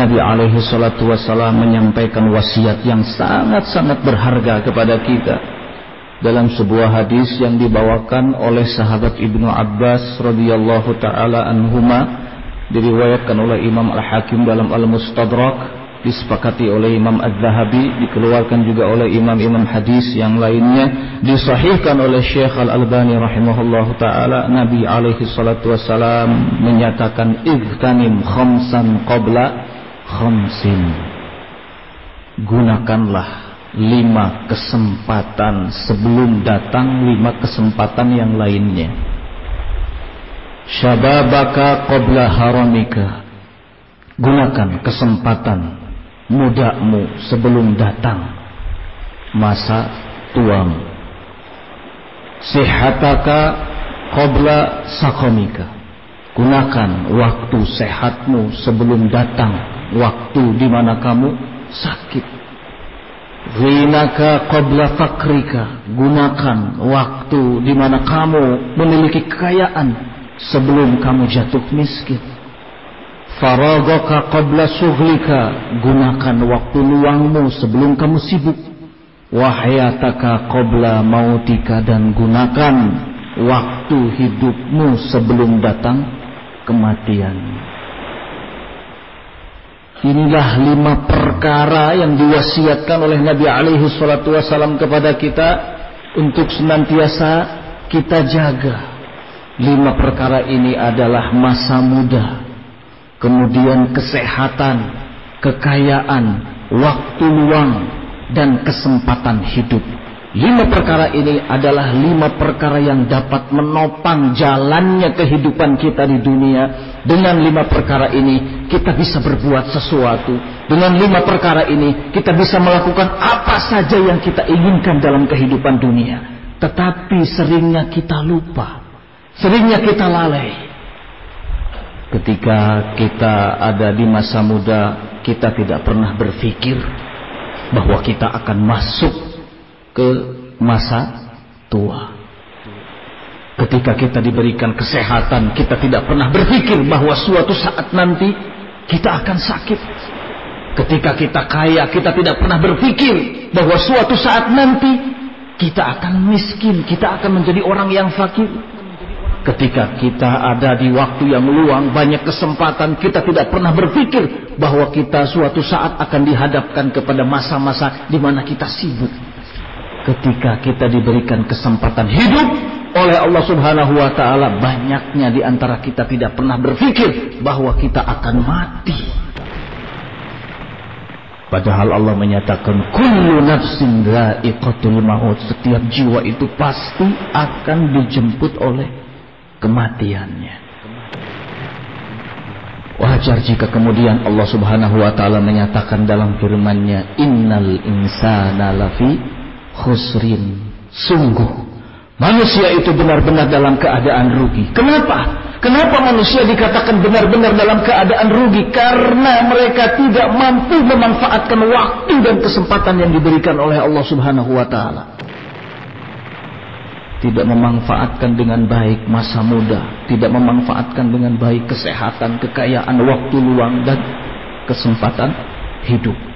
Nabi alaihi salatu wassalam menyampaikan wasiat yang sangat-sangat berharga kepada kita dalam sebuah hadis yang dibawakan oleh sahabat Ibnu Abbas radhiyallahu taala anhuma, diriwayatkan oleh Imam Al-Hakim dalam Al-Mustadrak, disepakati oleh Imam Adz-Dzahabi, dikeluarkan juga oleh imam-imam hadis yang lainnya, disahihkan oleh Syekh Al-Albani rahimahullahu taala. Nabi alaihi salatu wassalam menyatakan, "Igtanim khamsan qabla khamsin." Gunakanlah 5 kesempatan sebelum datang 5 kesempatan yang lainnya. Syababaka qabla haramika. Gunakan kesempatan mudamu sebelum datang masa tuamu. Sihataka qabla saqamika. Gunakan waktu sehatmu sebelum datang waktu di mana kamu sakit. Ghinaka qabla fakrika. Gunakan waktu di mana kamu memiliki kekayaan sebelum kamu jatuh miskin. Faragaka qabla sughlika. Gunakan waktu luangmu sebelum kamu sibuk. Wahyataka qabla mautika. Dan gunakan waktu hidupmu sebelum datang kematian. Inilah 5 perkara yang diwasiatkan oleh Nabi alaihi salatu wassalam kepada kita untuk senantiasa kita jaga. 5 perkara ini adalah masa muda, kemudian kesehatan, kekayaan, waktu luang, dan kesempatan hidup. 5 perkara ini adalah 5 perkara yang dapat menopang jalannya kehidupan kita di dunia. Dengan 5 perkara ini kita bisa berbuat sesuatu. Dengan 5 perkara ini kita bisa melakukan apa saja yang kita inginkan dalam kehidupan dunia. Tetapi seringnya kita lupa, seringnya kita lalai. Ketika kita ada di masa muda, kita tidak pernah berpikir bahwa kita akan masuk ke masa tua. Ketika kita diberikan kesehatan, kita tidak pernah berpikir bahwa suatu saat nanti kita akan sakit. Ketika kita kaya, kita tidak pernah berpikir bahwa suatu saat nanti kita akan miskin, kita akan menjadi orang yang fakir. Ketika kita ada di waktu yang luang, banyak kesempatan, kita tidak pernah berpikir bahwa kita suatu saat akan dihadapkan kepada masa-masa di mana kita sibuk. Ketika kita diberikan kesempatan hidup oleh Allah Subhanahu wa taala, banyaknya di antara kita tidak pernah berpikir bahwa kita akan mati. Padahal Allah menyatakan kullu nafsin dha'iqatul maut. Setiap jiwa itu pasti akan dijemput oleh kematiannya. Wajar jika kemudian Allah Subhanahu wa taala menyatakan dalam firman-Nya, innal insana lafi khusrin. Sungguh manusia itu benar-benar dalam keadaan rugi. Kenapa? Kenapa manusia dikatakan benar-benar dalam keadaan rugi? Karena mereka tidak mampu memanfaatkan waktu dan kesempatan yang diberikan oleh Allah Subhanahu wa taala. Tidak memanfaatkan dengan baik masa muda, tidak memanfaatkan dengan baik kesehatan, kekayaan, waktu luang, dan kesempatan hidup.